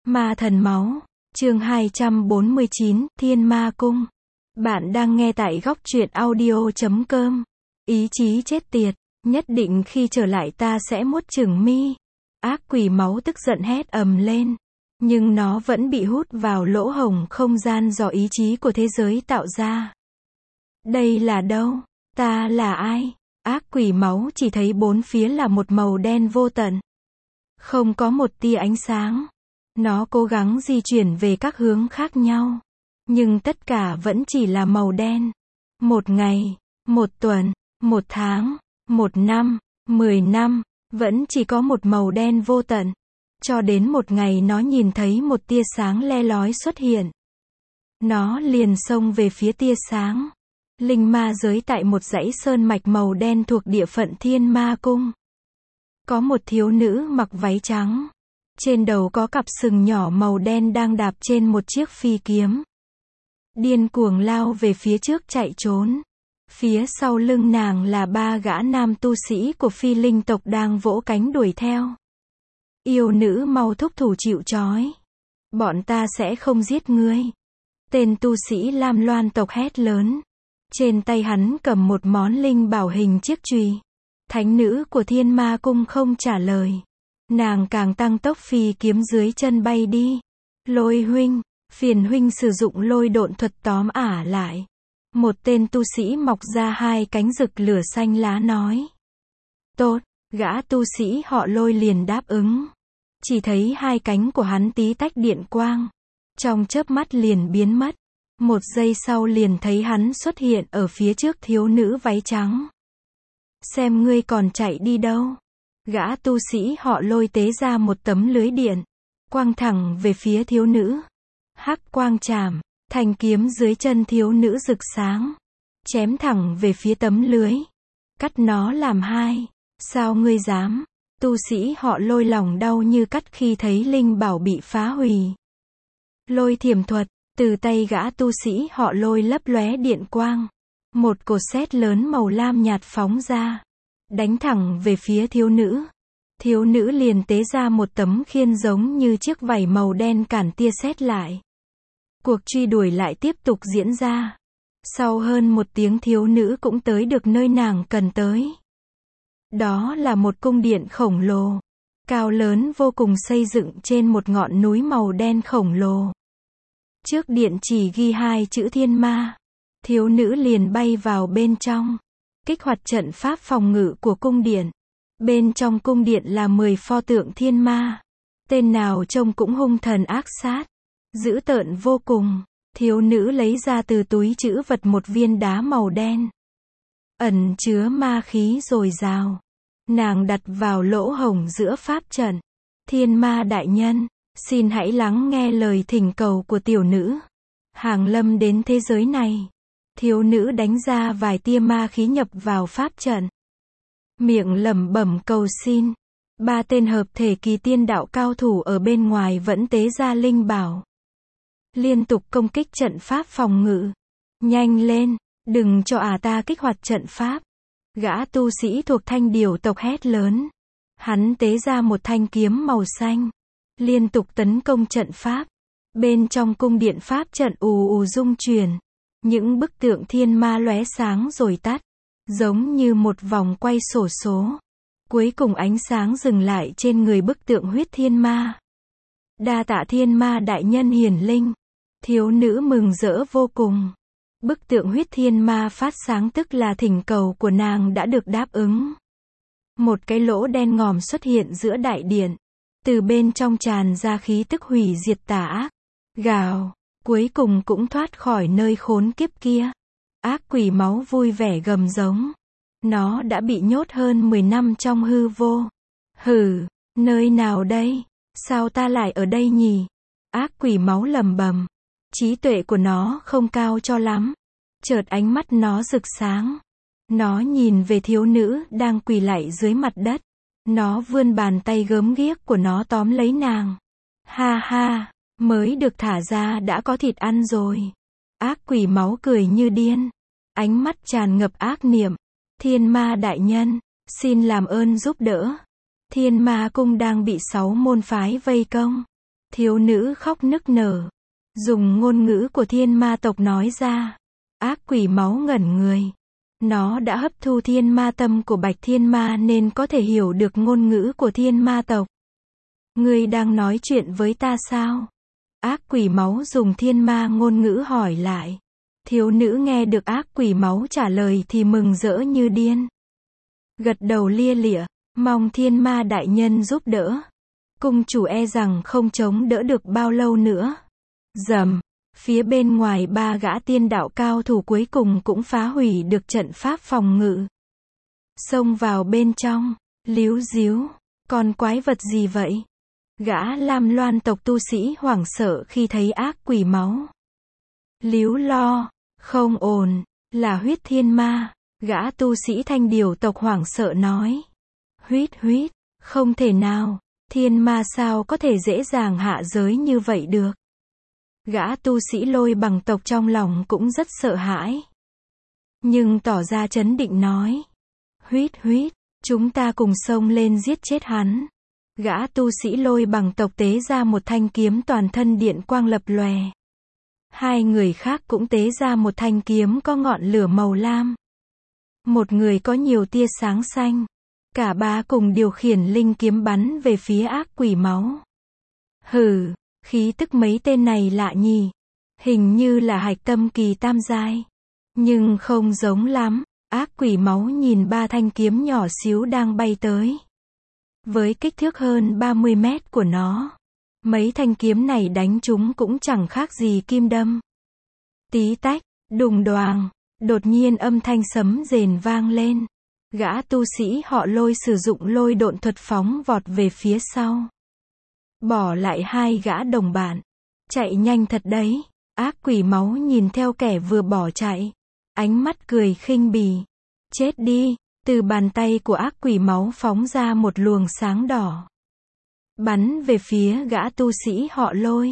Ma thần máu, chương 249, Thiên Ma Cung. Bạn đang nghe tại góc truyện audio.com. Ý chí chết tiệt, nhất định khi trở lại ta sẽ muốt chửng mi. Ác quỷ máu tức giận hét ầm lên. Nhưng nó vẫn bị hút vào lỗ hổng không gian do ý chí của thế giới tạo ra. Đây là đâu? Ta là ai? Ác quỷ máu chỉ thấy bốn phía là một màu đen vô tận. Không có một tia ánh sáng. Nó cố gắng di chuyển về các hướng khác nhau. Nhưng tất cả vẫn chỉ là màu đen. Một ngày, một tuần, một tháng, một năm, 10 năm, vẫn chỉ có một màu đen vô tận. Cho đến một ngày nó nhìn thấy một tia sáng le lói xuất hiện. Nó liền xông về phía tia sáng. Linh ma giới tại một dãy sơn mạch màu đen thuộc địa phận Thiên Ma Cung. Có một thiếu nữ mặc váy trắng. Trên đầu có cặp sừng nhỏ màu đen đang đạp trên một chiếc phi kiếm. Điên cuồng lao về phía trước chạy trốn. Phía sau lưng nàng là ba gã nam tu sĩ của phi linh tộc đang vỗ cánh đuổi theo. Yêu nữ mau thúc thủ chịu trói. Bọn ta sẽ không giết ngươi. Tên tu sĩ Lam Loan tộc hét lớn. Trên tay hắn cầm một món linh bảo hình chiếc chùy. Thánh nữ của Thiên Ma Cung không trả lời. Nàng càng tăng tốc phi kiếm dưới chân bay đi. Lôi huynh, phiền huynh sử dụng lôi độn thuật tóm ả lại. Một tên tu sĩ mọc ra hai cánh rực lửa xanh lá nói. Tốt, gã tu sĩ họ Lôi liền đáp ứng. Chỉ thấy hai cánh của hắn tí tách điện quang. Trong chớp mắt liền biến mất. Một giây sau liền thấy hắn xuất hiện ở phía trước thiếu nữ váy trắng. Xem ngươi còn chạy đi đâu. Gã tu sĩ họ Lôi tế ra một tấm lưới điện. Quang thẳng về phía thiếu nữ. Hắc quang chạm. Thanh kiếm dưới chân thiếu nữ rực sáng. Chém thẳng về phía tấm lưới. Cắt nó làm hai. Sao ngươi dám? Tu sĩ họ Lôi lòng đau như cắt khi thấy linh bảo bị phá hủy. Lôi thiểm thuật. Từ tay gã tu sĩ họ Lôi lấp lóe điện quang. Một cột sét lớn màu lam nhạt phóng ra. Đánh thẳng về phía thiếu nữ. Thiếu nữ liền tế ra một tấm khiên giống như chiếc vảy màu đen cản tia sét lại. Cuộc truy đuổi lại tiếp tục diễn ra. Sau hơn một tiếng thiếu nữ cũng tới được nơi nàng cần tới. Đó là một cung điện khổng lồ. Cao lớn vô cùng xây dựng trên một ngọn núi màu đen khổng lồ. Trước điện chỉ ghi hai chữ Thiên Ma. Thiếu nữ liền bay vào bên trong. Kích hoạt trận pháp phòng ngự của cung điện. Bên trong cung điện là 10 pho tượng thiên ma. Tên nào trông cũng hung thần ác sát. Dữ tợn vô cùng. Thiếu nữ lấy ra từ túi trữ vật một viên đá màu đen. Ẩn chứa ma khí dồi dào. Nàng đặt vào lỗ hổng giữa pháp trận. Thiên ma đại nhân, xin hãy lắng nghe lời thỉnh cầu của tiểu nữ. Hàng lâm đến thế giới này. Thiếu nữ đánh ra vài tia ma khí nhập vào pháp trận. Miệng lẩm bẩm cầu xin. Ba tên hợp thể kỳ tiên đạo cao thủ ở bên ngoài vẫn tế ra linh bảo. Liên tục công kích trận pháp phòng ngự. Nhanh lên, đừng cho ta kích hoạt trận pháp. Gã tu sĩ thuộc Thanh Điểu tộc hét lớn. Hắn tế ra một thanh kiếm màu xanh. Liên tục tấn công trận pháp. Bên trong cung điện pháp trận ù ù rung chuyển. Những bức tượng thiên ma lóe sáng rồi tắt. Giống như một vòng quay xổ số. Cuối cùng ánh sáng dừng lại trên người bức tượng huyết thiên ma. Đa tạ Thiên Ma đại nhân hiển linh. Thiếu nữ mừng rỡ vô cùng. Bức tượng huyết thiên ma phát sáng tức là thỉnh cầu của nàng đã được đáp ứng. Một cái lỗ đen ngòm xuất hiện giữa đại điện. Từ bên trong tràn ra khí tức hủy diệt tà ác. Gào, cuối cùng cũng thoát khỏi nơi khốn kiếp kia. Ác quỷ máu vui vẻ gầm giống. Nó đã bị nhốt hơn 10 năm trong hư vô. Hừ, nơi nào đây? Sao ta lại ở đây nhỉ? Ác quỷ máu lầm bầm. Trí tuệ của nó không cao cho lắm. Chợt ánh mắt nó rực sáng. Nó nhìn về thiếu nữ đang quỳ lạy dưới mặt đất. Nó vươn bàn tay gớm ghiếc của nó tóm lấy nàng. Ha ha, mới được thả ra đã có thịt ăn rồi. Ác quỷ máu cười như điên. Ánh mắt tràn ngập ác niệm. Thiên ma đại nhân, xin làm ơn giúp đỡ. Thiên Ma Cung đang bị 6 môn phái vây công. Thiếu nữ khóc nức nở, dùng ngôn ngữ của thiên ma tộc nói ra. Ác quỷ máu ngẩn người. Nó đã hấp thu thiên ma tâm của Bạch Thiên Ma nên có thể hiểu được ngôn ngữ của thiên ma tộc. Ngươi đang nói chuyện với ta sao? Ác quỷ máu dùng thiên ma ngôn ngữ hỏi lại. Thiếu nữ nghe được ác quỷ máu trả lời thì mừng rỡ như điên. Gật đầu lia lịa, mong thiên ma đại nhân giúp đỡ. Cung chủ e rằng không chống đỡ được bao lâu nữa. Rầm, phía bên ngoài ba gã tiên đạo cao thủ cuối cùng cũng phá hủy được trận pháp phòng ngự. Xông vào bên trong, líu díu, con quái vật gì vậy? Gã Lam Loan tộc tu sĩ hoảng sợ khi thấy ác quỷ máu. Líu lo, không ổn, là huyết thiên ma. Gã tu sĩ Thanh Điểu tộc hoảng sợ nói. Huýt, không thể nào, thiên ma sao có thể dễ dàng hạ giới như vậy được. Gã tu sĩ Lôi Bằng tộc trong lòng cũng rất sợ hãi. Nhưng tỏ ra trấn định nói. Huýt, chúng ta cùng xông lên giết chết hắn. Gã tu sĩ Lôi Bằng tộc tế ra một thanh kiếm toàn thân điện quang lập lòe. Hai người khác cũng tế ra một thanh kiếm có ngọn lửa màu lam. Một người có nhiều tia sáng xanh. Cả ba cùng điều khiển linh kiếm bắn về phía ác quỷ máu. Hừ, khí tức mấy tên này lạ nhỉ. Hình như là hạch tâm kỳ tam giai. Nhưng không giống lắm. Ác quỷ máu nhìn ba thanh kiếm nhỏ xíu đang bay tới. Với kích thước hơn 30 mét của nó, mấy thanh kiếm này đánh chúng cũng chẳng khác gì kim đâm. Tí tách, đùng đoàng, đột nhiên âm thanh sấm rền vang lên. Gã tu sĩ họ Lôi sử dụng lôi độn thuật phóng vọt về phía sau. Bỏ lại hai gã đồng bạn. Chạy nhanh thật đấy. Ác quỷ máu nhìn theo kẻ vừa bỏ chạy. Ánh mắt cười khinh bỉ. Chết đi. Từ bàn tay của ác quỷ máu phóng ra một luồng sáng đỏ. Bắn về phía gã tu sĩ họ Lôi.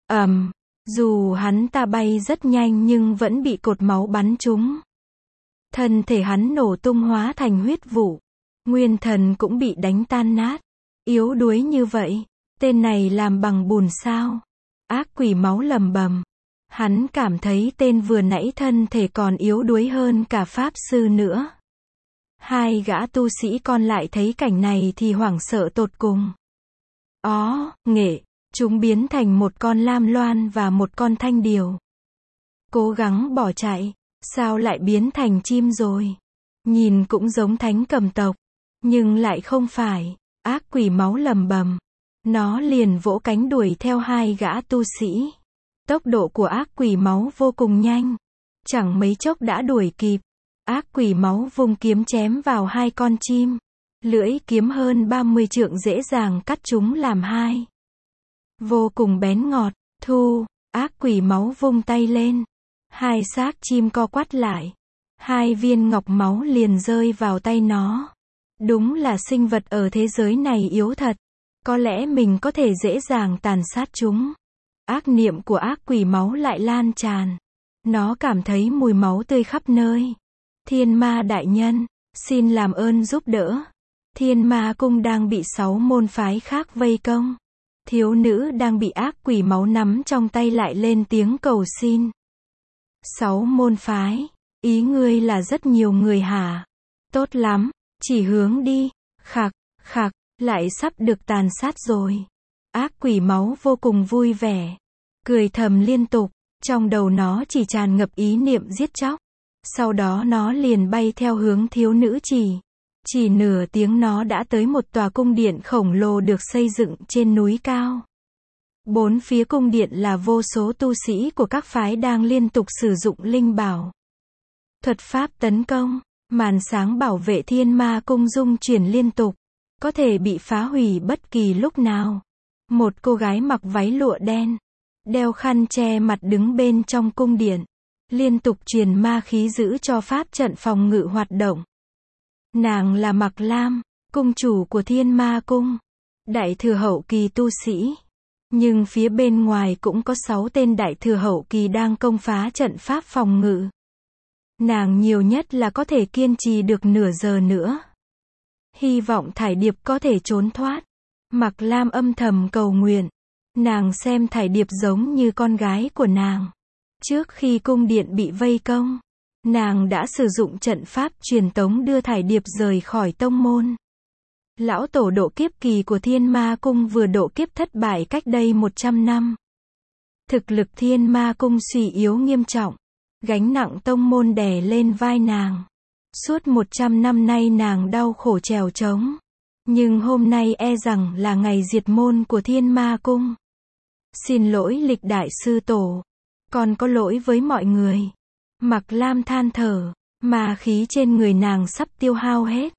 Dù hắn ta bay rất nhanh nhưng vẫn bị cột máu bắn trúng. Thân thể hắn nổ tung hóa thành huyết vụ. Nguyên thần cũng bị đánh tan nát. Yếu đuối như vậy. Tên này làm bằng bùn sao? Ác quỷ máu lầm bầm. Hắn cảm thấy tên vừa nãy thân thể còn yếu đuối hơn cả pháp sư nữa. Hai gã tu sĩ còn lại thấy cảnh này thì hoảng sợ tột cùng. Nghệ, chúng biến thành một con lam loan và một con thanh điều. Cố gắng bỏ chạy, sao lại biến thành chim rồi? Nhìn cũng giống thánh cầm tộc, nhưng lại không phải. Ác quỷ máu lầm bầm. Nó liền vỗ cánh đuổi theo hai gã tu sĩ. Tốc độ của ác quỷ máu vô cùng nhanh. Chẳng mấy chốc đã đuổi kịp. Ác quỷ máu vung kiếm chém vào hai con chim. Lưỡi kiếm hơn 30 trượng dễ dàng cắt chúng làm hai. Vô cùng bén ngọt. Ác quỷ máu vung tay lên. Hai xác chim co quắt lại. Hai viên ngọc máu liền rơi vào tay nó. Đúng là sinh vật ở thế giới này yếu thật. Có lẽ mình có thể dễ dàng tàn sát chúng. Ác niệm của ác quỷ máu lại lan tràn. Nó cảm thấy mùi máu tươi khắp nơi. Thiên ma đại nhân, xin làm ơn giúp đỡ. Thiên ma cung đang bị 6 môn phái khác vây công. Thiếu nữ đang bị ác quỷ máu nắm trong tay lại lên tiếng cầu xin. 6 môn phái, ý ngươi là rất nhiều người hả? Tốt lắm, chỉ hướng đi. Khạc, lại sắp được tàn sát rồi. Ác quỷ máu vô cùng vui vẻ. Cười thầm liên tục, trong đầu nó chỉ tràn ngập ý niệm giết chóc. Sau đó nó liền bay theo hướng thiếu nữ chỉ. Chỉ nửa tiếng nó đã tới một tòa cung điện khổng lồ được xây dựng trên núi cao. Bốn phía cung điện là vô số tu sĩ của các phái đang liên tục sử dụng linh bảo. Thuật pháp tấn công, màn sáng bảo vệ thiên ma cung dung chuyển liên tục. Có thể bị phá hủy bất kỳ lúc nào. Một cô gái mặc váy lụa đen, đeo khăn che mặt đứng bên trong cung điện. Liên tục truyền ma khí giữ cho pháp trận phòng ngự hoạt động. Nàng là Mạc Lam, cung chủ của Thiên Ma Cung. Đại thừa hậu kỳ tu sĩ. Nhưng phía bên ngoài cũng có 6 tên đại thừa hậu kỳ đang công phá trận pháp phòng ngự. Nàng nhiều nhất là có thể kiên trì được nửa giờ nữa. Hy vọng Thải Điệp có thể trốn thoát. Mạc Lam âm thầm cầu nguyện. Nàng xem thải điệp giống như con gái của nàng. Trước khi cung điện bị vây công, nàng đã sử dụng trận pháp truyền tống đưa thải điệp rời khỏi tông môn. Lão tổ độ kiếp kỳ của Thiên Ma Cung vừa độ kiếp thất bại cách đây 100 năm. Thực lực Thiên Ma Cung suy yếu nghiêm trọng. Gánh nặng tông môn đè lên vai nàng. Suốt 100 năm nay nàng đau khổ trèo trống. Nhưng hôm nay e rằng là ngày diệt môn của Thiên Ma Cung. Xin lỗi lịch đại sư tổ. Con có lỗi với mọi người. Mặc Lam than thở. Ma khí trên người nàng sắp tiêu hao hết.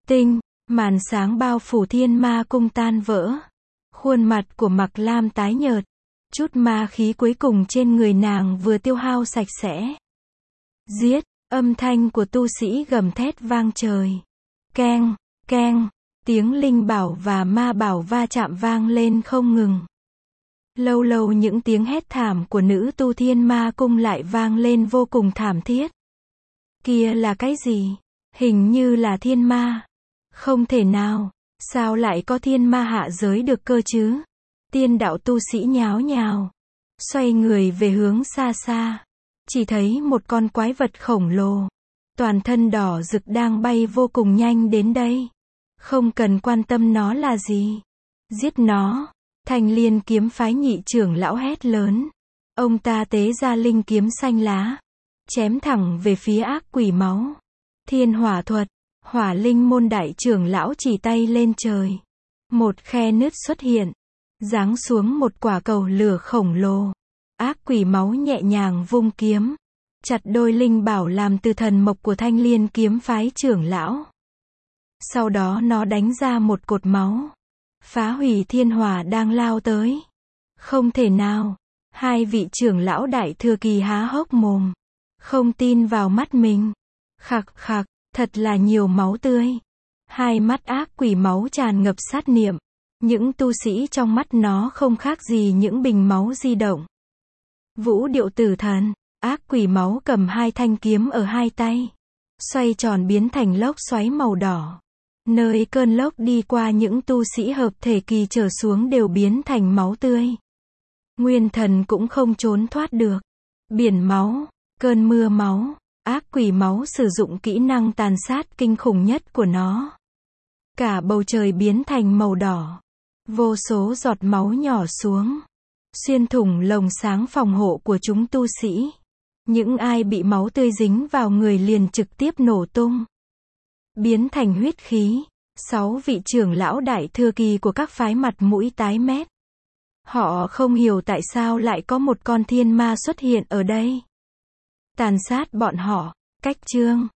Màn sáng bao phủ Thiên Ma Cung tan vỡ. Khuôn mặt của Mặc Lam tái nhợt. Chút ma khí cuối cùng trên người nàng vừa tiêu hao sạch sẽ. Giết! Âm thanh của tu sĩ gầm thét vang trời. Keng, keng, tiếng linh bảo và ma bảo va chạm vang lên không ngừng. Lâu lâu những tiếng hét thảm của nữ tu Thiên Ma Cung lại vang lên vô cùng thảm thiết. Kia là cái gì? Hình như là thiên ma. Không thể nào, sao lại có thiên ma hạ giới được cơ chứ? Tiên đạo tu sĩ nháo nhào, xoay người về hướng xa xa. Chỉ thấy một con quái vật khổng lồ, toàn thân đỏ rực đang bay vô cùng nhanh đến đây. Không cần quan tâm nó là gì. Giết nó. Thanh Liên kiếm phái nhị trưởng lão hét lớn. Ông ta tế ra linh kiếm xanh lá, chém thẳng về phía ác quỷ máu. Thiên hỏa thuật. Hỏa linh môn đại trưởng lão chỉ tay lên trời. Một khe nứt xuất hiện, giáng xuống một quả cầu lửa khổng lồ. Ác quỷ máu nhẹ nhàng vung kiếm, chặt đôi linh bảo làm từ thần mộc của Thanh Liên kiếm phái trưởng lão. Sau đó nó đánh ra một cột máu, phá hủy thiên hỏa đang lao tới. Không thể nào. Hai vị trưởng lão đại thừa kỳ há hốc mồm, không tin vào mắt mình. Khặc khặc, thật là nhiều máu tươi. Hai mắt ác quỷ máu tràn ngập sát niệm. Những tu sĩ trong mắt nó không khác gì những bình máu di động. Vũ điệu tử thần. Ác quỷ máu cầm hai thanh kiếm ở hai tay, xoay tròn biến thành lốc xoáy màu đỏ. Nơi cơn lốc đi qua, những tu sĩ hợp thể kỳ trở xuống đều biến thành máu tươi. Nguyên thần cũng không trốn thoát được. Biển máu, cơn mưa máu. Ác quỷ máu sử dụng kỹ năng tàn sát kinh khủng nhất của nó. Cả bầu trời biến thành màu đỏ. Vô số giọt máu nhỏ xuống, xuyên thủng lồng sáng phòng hộ của chúng tu sĩ. Những ai bị máu tươi dính vào người liền trực tiếp nổ tung, biến thành huyết khí. 6 vị trưởng lão đại thừa kỳ của các phái mặt mũi tái mét. Họ không hiểu tại sao lại có một con thiên ma xuất hiện ở đây. Tàn sát bọn họ. Cách chương